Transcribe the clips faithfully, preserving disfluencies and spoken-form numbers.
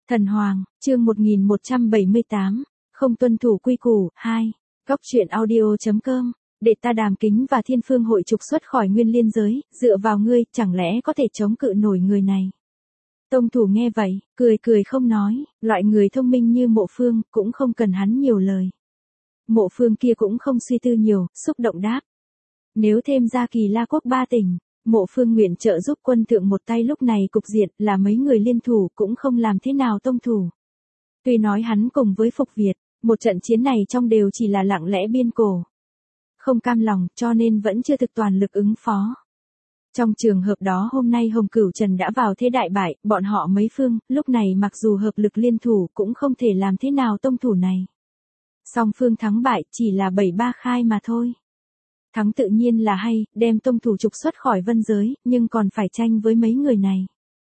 Thần Hoàng, chương một nghìn một trăm bảy mươi tám, không tuân thủ quy củ, hai. Góc truyện audio chấm com, để ta Đàm Kính và Thiên Phương hội trục xuất khỏi nguyên liên giới, dựa vào ngươi, chẳng lẽ có thể chống cự nổi người này. Tông thủ nghe vậy, cười cười không nói, loại người thông minh như Mộ Phương, cũng không cần hắn nhiều lời. Mộ Phương kia cũng không suy tư nhiều, xúc động đáp. Nếu thêm ra Kỳ La Quốc ba tỉnh, Mộ Phương nguyện trợ giúp quân thượng một tay, lúc này cục diện là mấy người liên thủ cũng không làm thế nào tông thủ. Tuy nói hắn cùng với Phục Việt, một trận chiến này trong đều chỉ là lặng lẽ biên cổ. Không cam lòng cho nên vẫn chưa thực toàn lực ứng phó. Trong trường hợp đó hôm nay Hồng Cửu Trần đã vào thế đại bại, bọn họ mấy phương, lúc này mặc dù hợp lực liên thủ cũng không thể làm thế nào tông thủ này. Song phương thắng bại chỉ là bảy ba khai mà thôi. Thắng tự nhiên là hay, đem tông thủ trục xuất khỏi vân giới, nhưng còn phải tranh với mấy người này.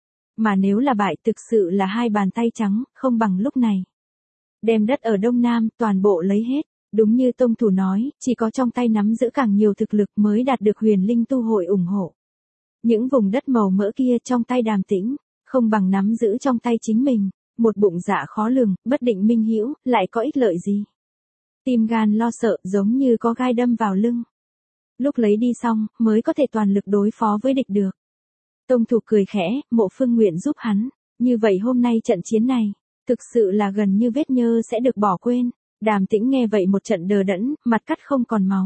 Mà nếu là bại thực sự là hai bàn tay trắng, không bằng lúc này. Đem đất ở Đông Nam, toàn bộ lấy hết. Đúng như tông thủ nói, chỉ có trong tay nắm giữ càng nhiều thực lực mới đạt được huyền linh tu hội ủng hộ. Những vùng đất màu mỡ kia trong tay Đàm Tĩnh, không bằng nắm giữ trong tay chính mình, một bụng dạ khó lường, bất định minh hữu, lại có ích lợi gì. Tim gan lo sợ giống như có gai đâm vào lưng. Lúc lấy đi xong, mới có thể toàn lực đối phó với địch được. Tông thủ cười khẽ, Mộ Phương nguyện giúp hắn, như vậy hôm nay trận chiến này, thực sự là gần như vết nhơ sẽ được bỏ quên. Đàm Tĩnh nghe vậy một trận đờ đẫn, mặt cắt không còn máu.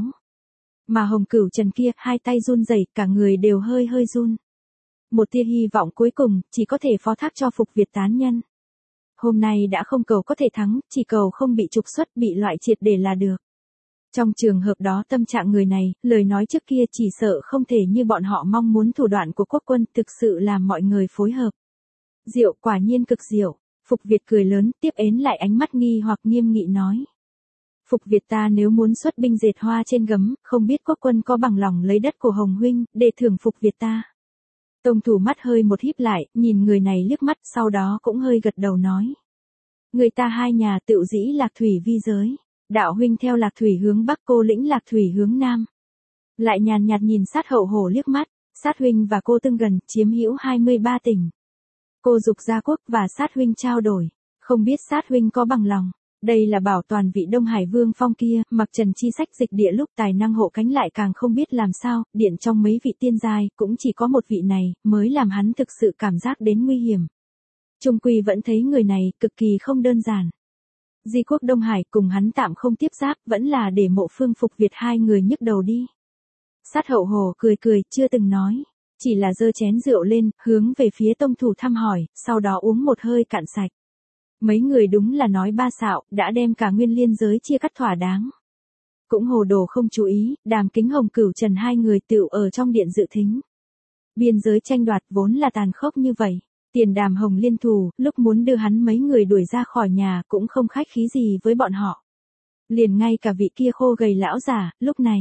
Mà Hồng Cửu Trần kia, hai tay run rẩy, cả người đều hơi hơi run. Một tia hy vọng cuối cùng, chỉ có thể phó thác cho Phục Việt tán nhân. Hôm nay đã không cầu có thể thắng, chỉ cầu không bị trục xuất, bị loại triệt để là được. Trong trường hợp đó tâm trạng người này, lời nói trước kia chỉ sợ không thể như bọn họ mong muốn, thủ đoạn của quốc quân thực sự làm mọi người phối hợp. Diệu, quả nhiên cực diệu. Phục Việt cười lớn, tiếp ến lại ánh mắt nghi hoặc nghiêm nghị nói. Phục Việt ta nếu muốn xuất binh dệt hoa trên gấm, không biết quốc quân có bằng lòng lấy đất của Hồng huynh, để thưởng Phục Việt ta. Tông thủ mắt hơi một híp lại, nhìn người này liếc mắt, sau đó cũng hơi gật đầu nói. Người ta hai nhà tựu dĩ Lạc Thủy vi giới. Đạo huynh theo Lạc Thủy hướng Bắc, cô lĩnh Lạc Thủy hướng Nam. Lại nhàn nhạt nhìn Sát Hậu Hổ liếc mắt, Sát huynh và cô tương gần, chiếm hữu hai mươi ba tỉnh. Cô dục gia quốc và Sát huynh trao đổi, không biết Sát huynh có bằng lòng. Đây là bảo toàn vị Đông Hải Vương Phong kia, mặc trần chi sách dịch địa lúc tài năng hộ cánh lại càng không biết làm sao, điện trong mấy vị tiên giai, cũng chỉ có một vị này, mới làm hắn thực sự cảm giác đến nguy hiểm. Trung quy vẫn thấy người này, cực kỳ không đơn giản. Di quốc Đông Hải cùng hắn tạm không tiếp giáp, vẫn là để Mộ Phương Phục Việt hai người nhức đầu đi. Sát Hậu Hồ cười cười, chưa từng nói. Chỉ là giơ chén rượu lên, hướng về phía tông thủ thăm hỏi, sau đó uống một hơi cạn sạch. Mấy người đúng là nói ba xạo, đã đem cả nguyên liên giới chia cắt thỏa đáng. Cũng hồ đồ không chú ý, Đàm Kính Hồng Cửu Trần hai người tựu ở trong điện dự thính. Biên giới tranh đoạt vốn là tàn khốc như vậy. Tiền Đàm Hồng liên thủ, lúc muốn đưa hắn mấy người đuổi ra khỏi nhà cũng không khách khí gì với bọn họ. Liền ngay cả vị kia khô gầy lão giả, lúc này.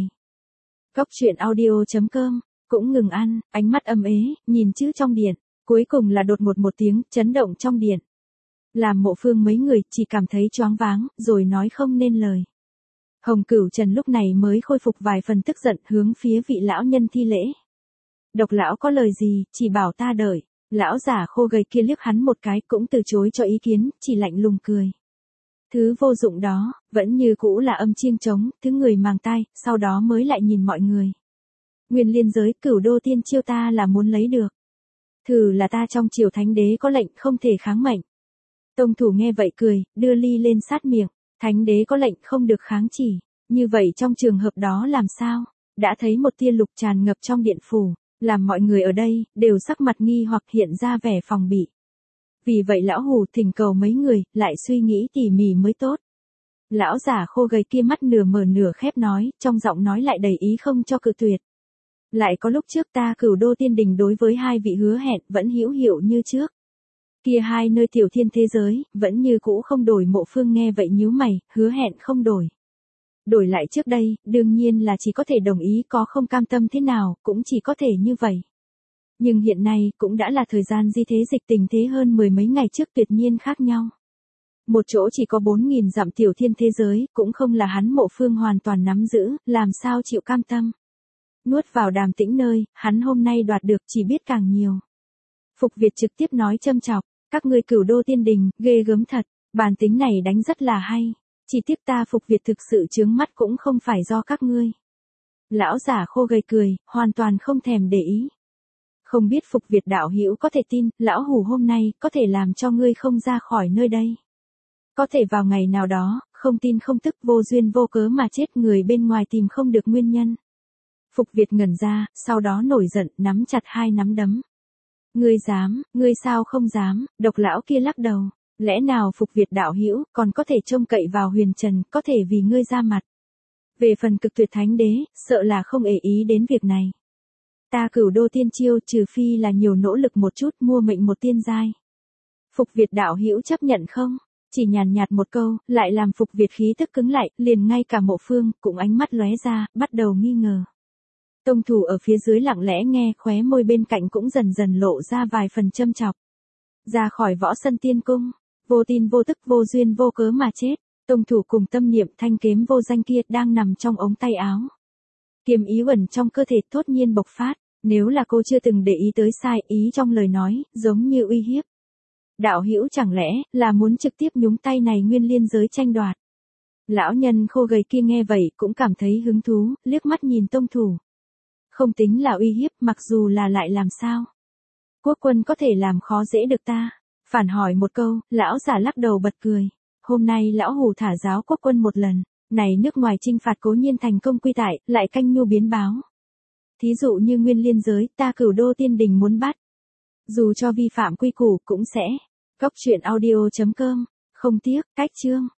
Góc truyện audio chấm com, cũng ngừng ăn, ánh mắt âm ế, nhìn chữ trong điện. Cuối cùng là đột ngột một tiếng, chấn động trong điện. Làm Mộ Phương mấy người chỉ cảm thấy choáng váng, rồi nói không nên lời. Hồng Cửu Trần lúc này mới khôi phục vài phần tức giận, hướng phía vị lão nhân thi lễ. Độc lão có lời gì, chỉ bảo ta đợi. Lão giả khô gầy kia liếc hắn một cái, cũng từ chối cho ý kiến, chỉ lạnh lùng cười. Thứ vô dụng đó, vẫn như cũ là âm chiêng trống, thứ người màng tai, sau đó mới lại nhìn mọi người. Nguyên liên giới, Cửu Đô Tiên chiêu ta là muốn lấy được. Thử là ta trong triều thánh đế có lệnh không thể kháng mệnh. Tông thủ nghe vậy cười, đưa ly lên sát miệng. Thánh đế có lệnh không được kháng chỉ. Như vậy trong trường hợp đó làm sao? Đã thấy một tia lục tràn ngập trong điện phủ. Làm mọi người ở đây, đều sắc mặt nghi hoặc hiện ra vẻ phòng bị. Vì vậy lão hù thỉnh cầu mấy người, lại suy nghĩ tỉ mỉ mới tốt. Lão giả khô gầy kia mắt nửa mở nửa khép nói, trong giọng nói lại đầy ý không cho cự tuyệt. Lại có lúc trước ta Cửu Đô Tiên Đình đối với hai vị hứa hẹn vẫn hữu hiệu như trước. Kia hai nơi tiểu thiên thế giới, vẫn như cũ không đổi. Mộ Phương nghe vậy nhíu mày, hứa hẹn không đổi. Đổi lại trước đây, đương nhiên là chỉ có thể đồng ý, có không cam tâm thế nào, cũng chỉ có thể như vậy. Nhưng hiện nay, cũng đã là thời gian di thế dịch tình thế hơn mười mấy ngày trước tuyệt nhiên khác nhau. Một chỗ chỉ có bốn nghìn dặm tiểu thiên thế giới, cũng không là hắn Mộ Phương hoàn toàn nắm giữ, làm sao chịu cam tâm. Nuốt vào Đàm Tĩnh nơi, hắn hôm nay đoạt được chỉ biết càng nhiều. Phục Việt trực tiếp nói châm chọc, Các ngươi Cửu Đô Tiên Đình, ghê gớm thật, bản tính này đánh rất là hay. Chỉ tiếc ta Phục Việt thực sự chướng mắt cũng không phải do các ngươi. Lão giả khô gầy cười, hoàn toàn không thèm để ý. Không biết Phục Việt đạo hữu có thể tin, lão hủ hôm nay có thể làm cho ngươi không ra khỏi nơi đây. Có thể vào ngày nào đó, không tin không tức vô duyên vô cớ mà chết, người bên ngoài tìm không được nguyên nhân. Phục Việt ngẩn ra, sau đó nổi giận, nắm chặt hai nắm đấm. Ngươi dám, ngươi sao không dám, độc lão kia lắc đầu. Lẽ nào Phục Việt đạo hữu còn có thể trông cậy vào Huyền Trần, có thể vì ngươi ra mặt. Về phần Cực Tuyệt Thánh Đế, sợ là không ỷ ý đến việc này. Ta Cửu Đô Tiên Chiêu trừ phi là nhiều nỗ lực một chút mua mệnh một tiên giai. Phục Việt đạo hữu chấp nhận không? Chỉ nhàn nhạt một câu, lại làm Phục Việt khí tức cứng lại, liền ngay cả Mộ Phương cũng ánh mắt lóe ra, bắt đầu nghi ngờ. Tông thủ ở phía dưới lặng lẽ nghe, khóe môi bên cạnh cũng dần dần lộ ra vài phần châm chọc. Ra khỏi võ sân tiên cung, vô tin vô tức vô duyên vô cớ mà chết. Tông thủ cùng tâm niệm thanh kiếm vô danh kia đang nằm trong ống tay áo. Kiếm ý ẩn trong cơ thể thốt nhiên bộc phát, nếu là cô chưa từng để ý tới sai ý trong lời nói, giống như uy hiếp. Đạo hữu chẳng lẽ là muốn trực tiếp nhúng tay này nguyên liên giới tranh đoạt. Lão nhân khô gầy kia nghe vậy cũng cảm thấy hứng thú, liếc mắt nhìn tông thủ. Không tính là uy hiếp, mặc dù là lại làm sao. Quốc quân có thể làm khó dễ được ta. Phản hỏi một câu, lão giả lắc đầu bật cười. Hôm nay lão hủ thả giáo quốc quân một lần, này nước ngoài chinh phạt cố nhiên thành công quy tại, lại canh nhu biến báo. Thí dụ như nguyên liên giới, ta Cửu Đô Tiên Đình muốn bắt. Dù cho vi phạm quy củ cũng sẽ. Cốc truyện audio chấm com, không tiếc, cách chương.